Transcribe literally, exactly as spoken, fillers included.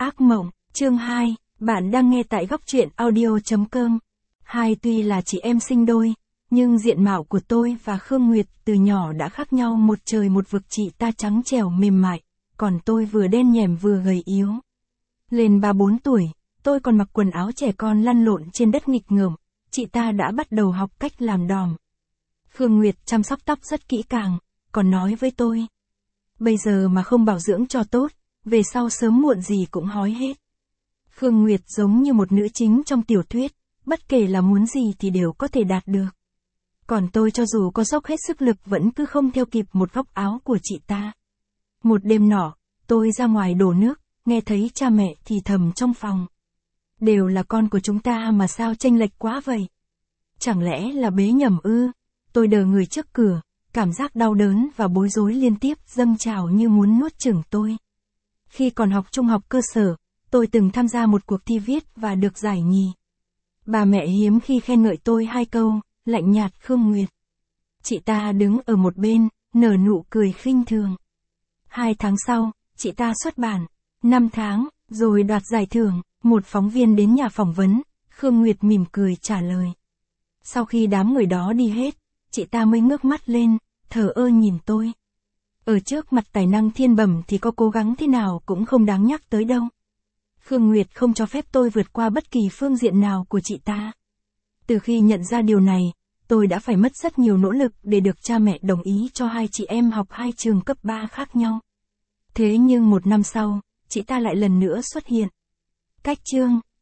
Ác mộng, chương hai, bạn đang nghe tại góc truyện audio chấm com. Hai tuy là chị em sinh đôi, nhưng diện mạo của tôi và Khương Nguyệt từ nhỏ đã khác nhau một trời một vực. Chị ta trắng trẻo mềm mại, còn tôi vừa đen nhẻm vừa gầy yếu. Lên ba bốn tuổi, tôi còn mặc quần áo trẻ con lăn lộn trên đất nghịch ngợm, chị ta đã bắt đầu học cách làm đòn. Khương Nguyệt chăm sóc tóc rất kỹ càng, còn nói với tôi, bây giờ mà không bảo dưỡng cho tốt, về sau sớm muộn gì cũng hói hết. Khương Nguyệt giống như một nữ chính trong tiểu thuyết, bất kể là muốn gì thì đều có thể đạt được. Còn tôi cho dù có dốc hết sức lực vẫn cứ không theo kịp một góc áo của chị ta. Một đêm nọ, tôi ra ngoài đổ nước, nghe thấy cha mẹ thì thầm trong phòng. Đều là con của chúng ta mà sao chênh lệch quá vậy? Chẳng lẽ là bế nhầm ư? Tôi đờ người trước cửa, cảm giác đau đớn và bối rối liên tiếp dâng trào như muốn nuốt chửng tôi. Khi còn học trung học cơ sở, tôi từng tham gia một cuộc thi viết và được giải nhì. Bà mẹ hiếm khi khen ngợi tôi hai câu, lạnh nhạt Khương Nguyệt. Chị ta đứng ở một bên, nở nụ cười khinh thường. Hai tháng sau, chị ta xuất bản. Năm tháng, rồi đoạt giải thưởng, một phóng viên đến nhà phỏng vấn, Khương Nguyệt mỉm cười trả lời. Sau khi đám người đó đi hết, chị ta mới ngước mắt lên, thờ ơ nhìn tôi. Ở trước mặt tài năng thiên bẩm thì có cố gắng thế nào cũng không đáng nhắc tới đâu. Khương Nguyệt không cho phép tôi vượt qua bất kỳ phương diện nào của chị ta. Từ khi nhận ra điều này, tôi đã phải mất rất nhiều nỗ lực để được cha mẹ đồng ý cho hai chị em học hai trường cấp ba khác nhau. Thế nhưng một năm sau, chị ta lại lần nữa xuất hiện. Cách chương